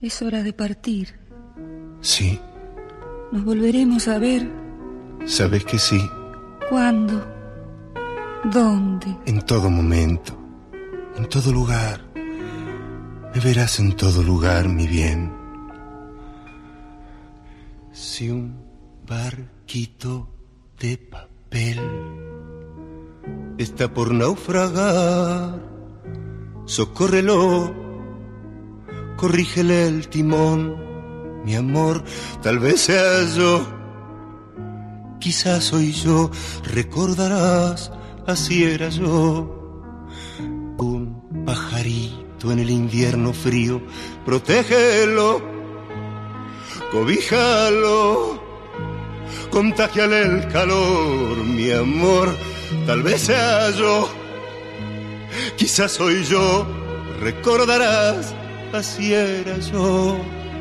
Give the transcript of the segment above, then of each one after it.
Es hora de partir. Sí. ¿Nos volveremos a ver? Sabes que sí. ¿Cuándo? ¿Dónde? En todo momento, en todo lugar. Me verás en todo lugar, mi bien. Si un barquito de papel está por naufragar, socórrelo, corrígele el timón, mi amor, tal vez sea yo, quizás soy yo, recordarás, así era yo, un pajarito en el invierno frío, protégelo, cobíjalo, contágiale el calor, mi amor, tal vez sea yo, quizás soy yo, recordarás, así era yo.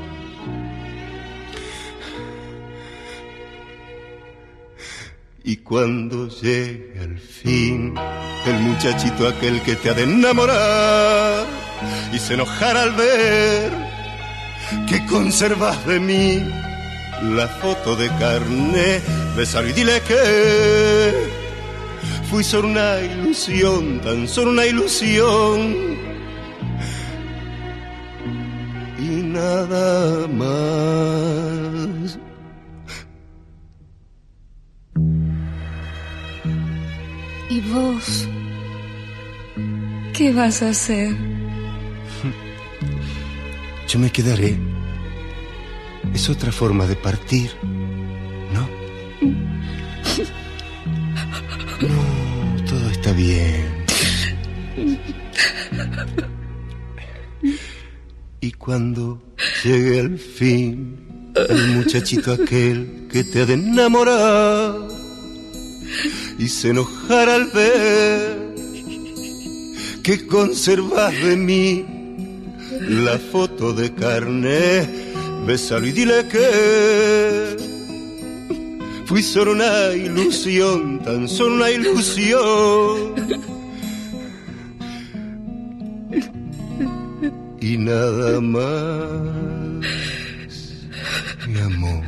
Y cuando llegue al fin el muchachito aquel que te ha de enamorar y se enojará al ver que conservas de mí la foto de carné, bésalo y dile que fui solo una ilusión, tan solo una ilusión y nada más. ¿Y vos? ¿Qué vas a hacer? Yo me quedaré. Es otra forma de partir, ¿no? No, todo está bien. Y cuando llegue al fin el muchachito aquel que te ha de enamorar y se enojará al ver que conservas de mí la foto de carné, bésalo y dile que fui solo una ilusión, tan solo una ilusión y nada más, mi amor.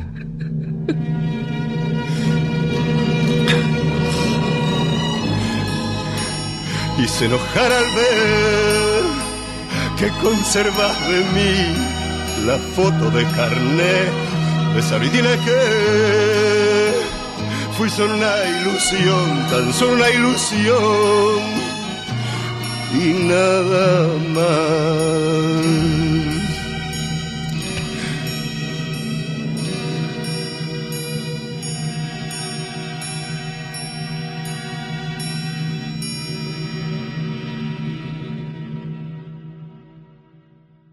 Y se enojará al ver que conservas de mí la foto de carné, bésalo y dile que fui solo una ilusión, tan solo una ilusión y nada más.